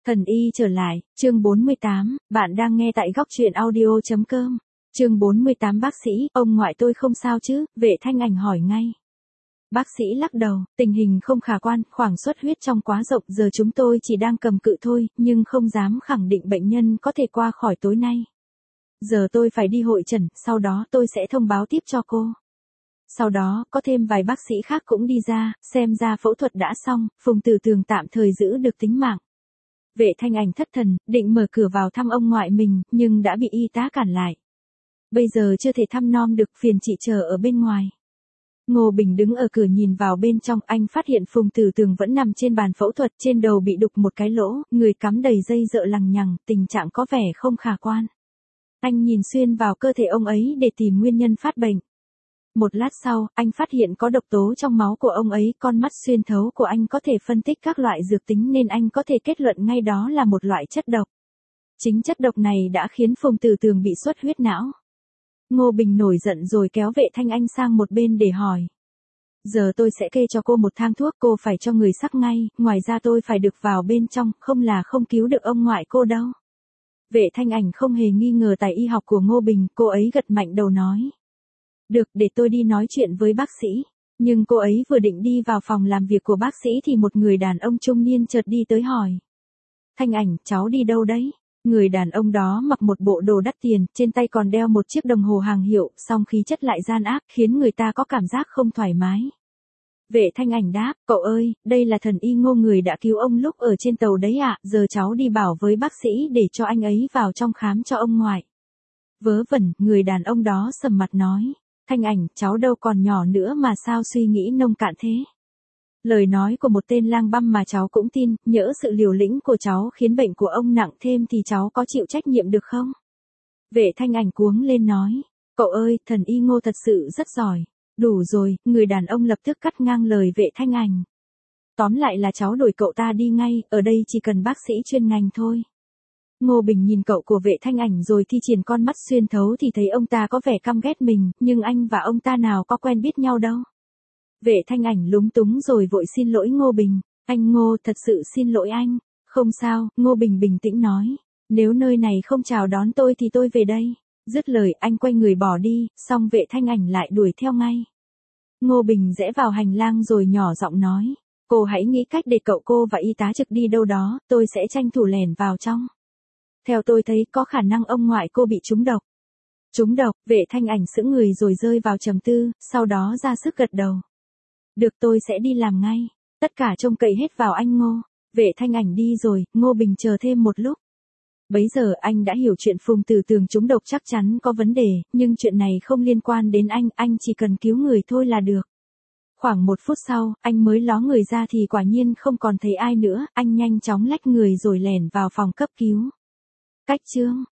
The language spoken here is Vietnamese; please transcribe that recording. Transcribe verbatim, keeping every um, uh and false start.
Thần y trở lại, chương bốn mươi tám, bạn đang nghe tại góc truyện audio.com. Chương bốn mươi tám bác sĩ, ông ngoại tôi không sao chứ, Vệ Thanh Ảnh hỏi ngay. Bác sĩ lắc đầu, tình hình không khả quan, khoảng xuất huyết trong quá rộng, giờ chúng tôi chỉ đang cầm cự thôi, nhưng không dám khẳng định bệnh nhân có thể qua khỏi tối nay. Giờ tôi phải đi hội chẩn, sau đó tôi sẽ thông báo tiếp cho cô. Sau đó, có thêm vài bác sĩ khác cũng đi ra, xem ra phẫu thuật đã xong, Phùng Tử Tường tạm thời giữ được tính mạng. Vệ Thanh Ảnh thất thần, định mở cửa vào thăm ông ngoại mình, nhưng đã bị y tá cản lại. Bây giờ chưa thể thăm nom được, phiền chị chờ ở bên ngoài. Ngô Bình đứng ở cửa nhìn vào bên trong, anh phát hiện Phùng Tử Tường vẫn nằm trên bàn phẫu thuật, trên đầu bị đục một cái lỗ, người cắm đầy dây dợ lằng nhằng, tình trạng có vẻ không khả quan. Anh nhìn xuyên vào cơ thể ông ấy để tìm nguyên nhân phát bệnh. Một lát sau, anh phát hiện có độc tố trong máu của ông ấy, con mắt xuyên thấu của anh có thể phân tích các loại dược tính nên anh có thể kết luận ngay đó là một loại chất độc. Chính chất độc này đã khiến Phùng Tử Tường bị xuất huyết não. Ngô Bình nổi giận rồi kéo Vệ Thanh Anh sang một bên để hỏi. Giờ tôi sẽ kê cho cô một thang thuốc, cô phải cho người sắc ngay, ngoài ra tôi phải được vào bên trong, không là không cứu được ông ngoại cô đâu. Vệ Thanh Ảnh không hề nghi ngờ tài y học của Ngô Bình, cô ấy gật mạnh đầu nói. Được, để tôi đi nói chuyện với bác sĩ. Nhưng cô ấy vừa định đi vào phòng làm việc của bác sĩ thì một người đàn ông trung niên chợt đi tới hỏi. Thanh Ảnh, cháu đi đâu đấy? Người đàn ông đó mặc một bộ đồ đắt tiền, trên tay còn đeo một chiếc đồng hồ hàng hiệu, song khí chất lại gian ác, khiến người ta có cảm giác không thoải mái. Vệ Thanh Ảnh đáp, cậu ơi, đây là thần y Ngô, người đã cứu ông lúc ở trên tàu đấy ạ, giờ cháu đi bảo với bác sĩ để cho anh ấy vào trong khám cho ông ngoại. Vớ vẩn, người đàn ông đó sầm mặt nói. Thanh Ảnh, cháu đâu còn nhỏ nữa mà sao suy nghĩ nông cạn thế? Lời nói của một tên lang băm mà cháu cũng tin, nhỡ sự liều lĩnh của cháu khiến bệnh của ông nặng thêm thì cháu có chịu trách nhiệm được không? Vệ Thanh Ảnh cuống lên nói, cậu ơi, thần y Ngô thật sự rất giỏi. Đủ rồi, người đàn ông lập tức cắt ngang lời Vệ Thanh Ảnh. Tóm lại là cháu đuổi cậu ta đi ngay, ở đây chỉ cần bác sĩ chuyên ngành thôi. Ngô Bình nhìn cậu của Vệ Thanh Ảnh rồi thi triển con mắt xuyên thấu thì thấy ông ta có vẻ căm ghét mình, nhưng anh và ông ta nào có quen biết nhau đâu. Vệ Thanh Ảnh lúng túng rồi vội xin lỗi Ngô Bình. Anh Ngô, thật sự xin lỗi anh. Không sao, Ngô Bình bình tĩnh nói. Nếu nơi này không chào đón tôi thì tôi về đây. Dứt lời anh quay người bỏ đi, xong Vệ Thanh Ảnh lại đuổi theo ngay. Ngô Bình rẽ vào hành lang rồi nhỏ giọng nói. Cô hãy nghĩ cách để cậu cô và y tá trực đi đâu đó, tôi sẽ tranh thủ lẻn vào trong. Theo tôi thấy có khả năng ông ngoại cô bị trúng độc. Trúng độc, Vệ Thanh Ảnh sững người rồi rơi vào trầm tư, sau đó ra sức gật đầu. Được, tôi sẽ đi làm ngay. Tất cả trông cậy hết vào anh Ngô. Vệ Thanh Ảnh đi rồi, Ngô Bình chờ thêm một lúc. Bấy giờ anh đã hiểu chuyện Phùng Tử Tường trúng độc chắc chắn có vấn đề, nhưng chuyện này không liên quan đến anh, anh chỉ cần cứu người thôi là được. Khoảng một phút sau, anh mới ló người ra thì quả nhiên không còn thấy ai nữa, anh nhanh chóng lách người rồi lẻn vào phòng cấp cứu. Cách chương